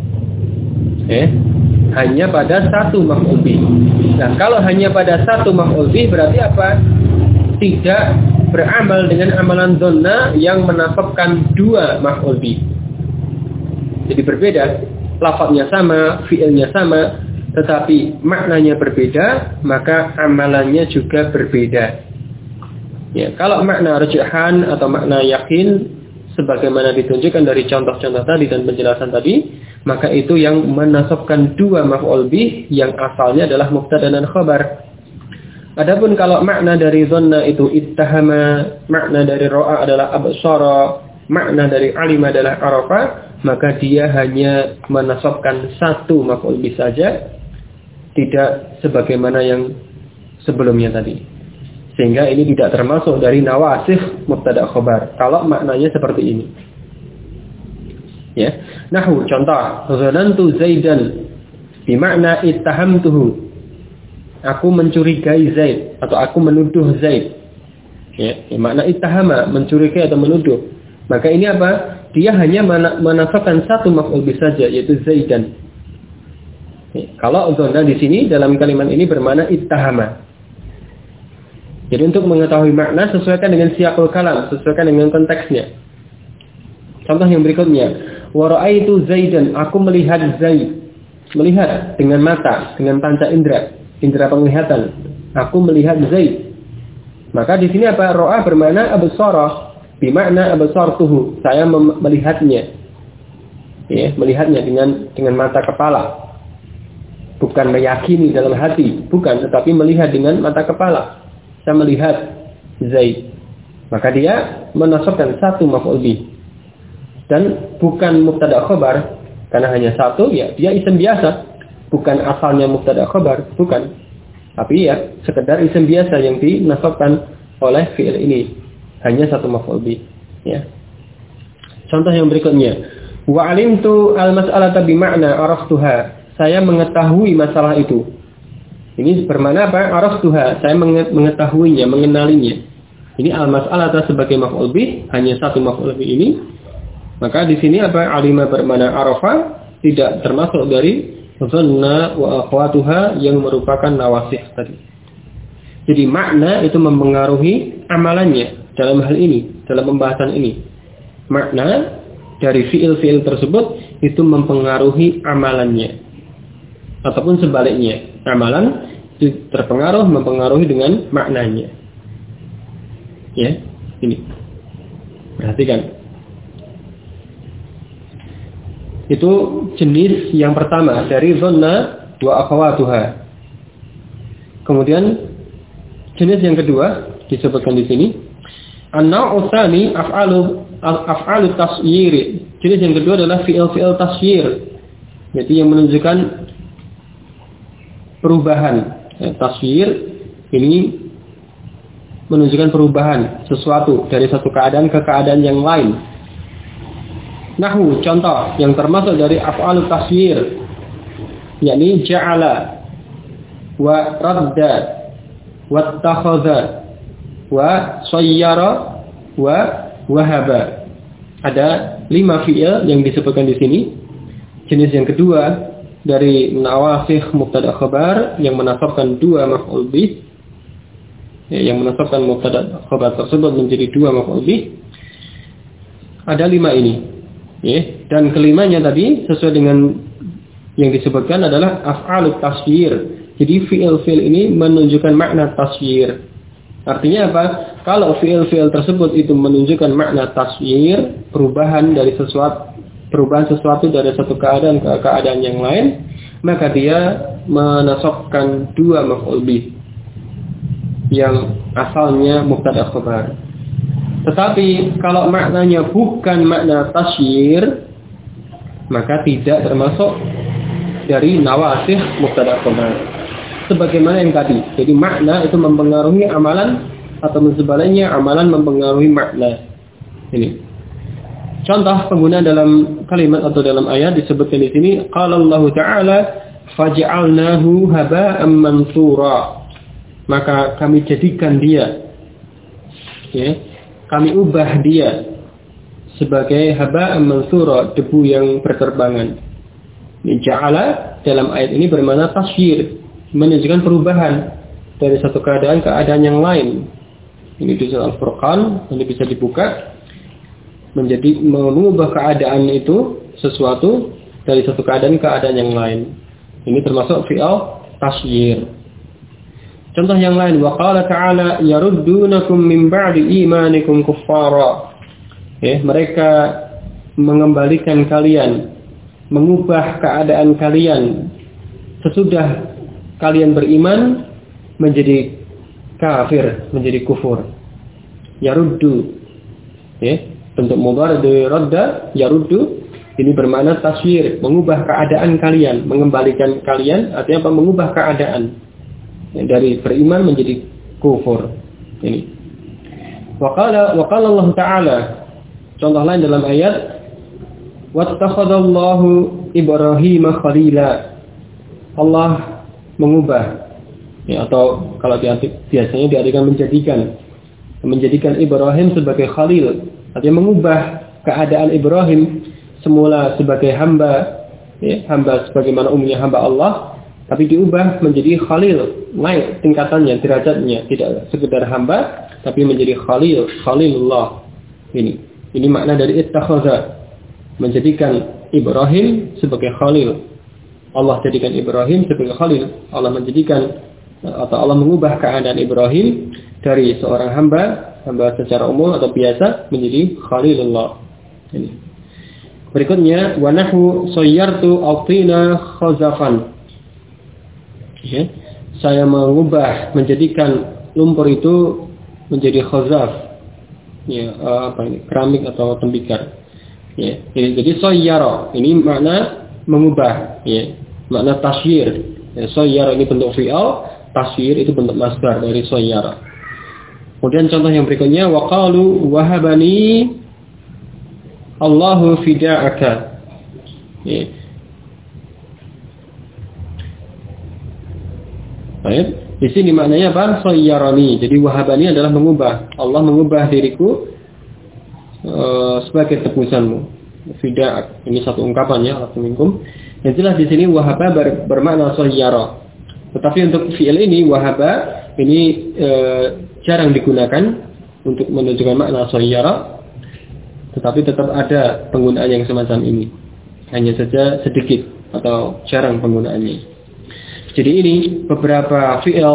Hanya pada satu maf'ul bih. Nah, kalau hanya pada satu maf'ul bih berarti apa? Tidak beramal dengan amalan dhanna yang menasabkan dua maf'ul bih. Jadi berbeda, lafadznya sama, fi'ilnya sama, tetapi maknanya berbeda, maka amalannya juga berbeda. Ya, kalau makna rajahan atau makna yakin sebagaimana ditunjukkan dari contoh-contoh tadi dan penjelasan tadi, maka itu yang menasabkan dua maf'ul bih yang asalnya adalah mubtada dan khabar. Adapun kalau makna dari dhanna itu ittahama, makna dari ra'a adalah absara, makna dari alima adalah arafa, maka dia hanya menasabkan satu maf'ul bih saja, tidak sebagaimana yang sebelumnya tadi. Sehingga ini tidak termasuk dari nawasikh mubtada khabar kalau maknanya seperti ini. Ya. Nahwu contoh, dhanantu Zaidan bimakna ittahamtuhu. Aku mencurigai Zaid atau aku menuduh Zaid. Ya, makna ittahama, mencurigai atau menuduh. Maka ini apa? Dia hanya menasabkan satu maf'ul bih saja, yaitu Zaidan. Ya, kalau dhanna di sini dalam kalimat ini bermakna ittahama. Jadi untuk mengetahui makna sesuaikan dengan siyaqul kalam, sesuaikan dengan konteksnya. Contoh yang berikutnya, wa ra'aitu Zaidan, aku melihat Zaid. Melihat dengan mata, dengan panca indera penglihatan. Aku melihat Zaid. Maka di sini apa? Ra'a bermakna absara, bimakna absartuhu. Saya melihatnya. Ya, melihatnya dengan mata kepala. Bukan meyakini dalam hati, bukan, tetapi melihat dengan mata kepala. Saya melihat Zaid. Maka dia menasabkan satu maf'ul bih. Dan bukan mubtada khabar, karena hanya satu, ya dia isim biasa. Bukan asalnya mubtada khabar, bukan. Tapi ya sekedar isim biasa yang dinasabkan oleh fi'il ini. Hanya satu maf'ul bih, ya. Contoh yang berikutnya, wa alimtu al-mas'alata bimakna araftuha. Saya mengetahui masalah itu. Ini bermakna apa? Araftuha, saya mengetahuinya, mengenalinya. Ini al-mas'alata sebagai maf'ul bih, hanya satu maf'ul bih ini. Maka di sini apa? Alima bermakna arafa, tidak termasuk dari dhanna wa akhwatuha yang merupakan nawasikh tadi. Jadi makna itu mempengaruhi amalannya dalam hal ini, dalam pembahasan ini. Makna dari fi'il-fi'il tersebut itu mempengaruhi amalannya. Ataupun sebaliknya, amalan itu terpengaruh, mempengaruhi dengan maknanya. Ya, ini. Perhatikan. Itu jenis yang pertama dari dhanna wa akhwatuha. Kemudian jenis yang kedua disebutkan di sini, an-naw'u tsani af'alu tasyir. Jenis yang kedua adalah fi'il tasyir, yaitu yang menunjukkan perubahan. Tasyir ini menunjukkan perubahan sesuatu dari satu keadaan ke keadaan yang lain. Nahwu, contoh yang termasuk dari af'alu tasyir, yakni ja'ala wa radda wa takhadha wa sayyara wa wahaba. Ada 5 fi'il yang disebutkan di sini. Jenis yang kedua dari nawasikh mubtada khabar yang menasabkan 2 maf'ul bih, yang menasabkan mubtada khabar tersebut menjadi 2 maf'ul bih. Ada 5 ini. Dan kelimanya tadi sesuai dengan yang disebutkan adalah af'alut tasyir. Jadi fi'il-fi'il ini menunjukkan makna tasyir. Artinya apa? Kalau fi'il-fi'il tersebut itu menunjukkan makna tasyir, perubahan sesuatu dari satu keadaan ke keadaan yang lain, maka dia menasabkan 2 maf'ul bih yang asalnya mubtada khabar. Tetapi kalau maknanya bukan makna tasyir, maka tidak termasuk dari nawasikh mubtada khabar. Sebagaimana yang tadi. Jadi makna itu mempengaruhi amalan, atau sebaliknya amalan mempengaruhi makna. Ini. Contoh penggunaan dalam kalimat atau dalam ayat disebutkan di sini, qala Allah Ta'ala faj'alnahu haba'an mansura. Maka kami jadikan dia, kami ubah dia sebagai haba'an mansura, debu yang berterbangan. Ja'ala dalam ayat ini bermakna tasyir, menunjukkan perubahan dari satu keadaan ke keadaan yang lain. Ini di surah Al-Furqan, ini bisa dibuka, menjadi mengubah keadaan itu sesuatu dari satu keadaan ke keadaan yang lain. Ini termasuk fi'il tasyir. Contoh yang lain, wa qala ta'ala yaruddunakum min ba'di imanikum kuffara. Mereka mengembalikan kalian, mengubah keadaan kalian sesudah kalian beriman menjadi kafir, menjadi kufur. Yaruddu, bentuk mudhari dari radda, yaruddu, ini bermakna tasyir, mengubah keadaan kalian, mengembalikan kalian, artinya apa? Mengubah keadaan dari beriman menjadi kufur. Ini. Wa qala Allah Ta'ala, contoh lain dalam ayat, wattakhadallahu Ibrahim khalila. Allah mengubah, atau kalau biasanya diartikan menjadikan Ibrahim sebagai khalil, artinya mengubah keadaan Ibrahim semula sebagai hamba, hamba sebagaimana umumnya hamba Allah, tapi diubah menjadi khalil, naik tingkatannya, derajatnya, tidak sekedar hamba, tapi menjadi khalilullah. Ini makna dari ittakhadha, menjadikan Ibrahim sebagai khalil. Allah jadikan Ibrahim sebagai khalil. Allah menjadikan atau Allah mengubah keadaan Ibrahim dari seorang hamba secara umum atau biasa menjadi khalilullah. Ini. Berikutnya, wa nahu sayyartu al-tina khazafan. Saya mengubah, menjadikan lumpur itu menjadi khazaf. Keramik atau tembikar. Jadi sayyara ini makna mengubah, makna tasyir. Sayyara ini bentuk fi'al, tasyir itu bentuk masdar dari sayyara. Kemudian contoh yang berikutnya, wa qalu wahabani Allahu fida'aka. Baik, di sini maknanya apa? Sayyarani. Jadi wahabani adalah mengubah. Allah mengubah diriku sebagai tebusanmu. Fida'ak. Ini satu ungkapan ya, minkum. Yang jelas di sini wahaba bermakna sayyara. Tetapi untuk fi'il ini wahaba ini jarang digunakan untuk menunjukkan makna sayyara. Tetapi tetap ada penggunaan yang semacam ini. Hanya saja sedikit atau jarang penggunaannya. Jadi ini beberapa fi'il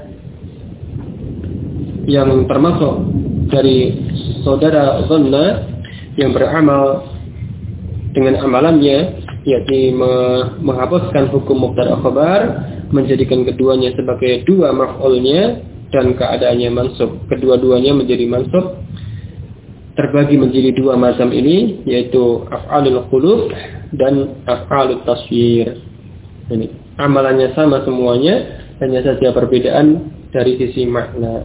yang termasuk dari saudara Dhanna yang beramal dengan amalannya yakni menghapuskan hukum mubtada khabar, menjadikan keduanya sebagai dua maf'ulnya dan keadaannya mansub. Kedua-duanya menjadi mansub, terbagi menjadi dua mazhab ini, yaitu af'alul qulub dan af'alut tasfir. Ini amalannya sama semuanya, hanya saja perbedaan dari sisi makna.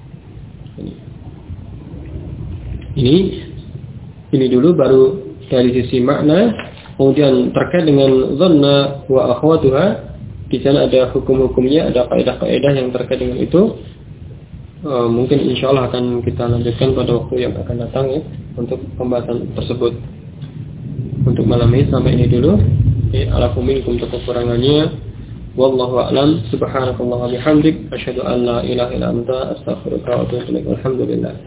Ini dulu, baru dari sisi makna. Kemudian terkait dengan dhanna wa akhwatuha, di sana ada hukum-hukumnya, ada kaidah-kaidah yang terkait dengan itu. Mungkin insyaallah akan kita lanjutkan pada waktu yang akan datang ya, untuk pembahasan tersebut. Untuk malam ini sampai ini dulu. Alafu minkum kekurangannya. Wallahu a'lam. Subhanakallahumma bihamdik, asyhadu an la ilaha illa anta, astaghfiruka wa atubu ilaik. Alhamdulillah.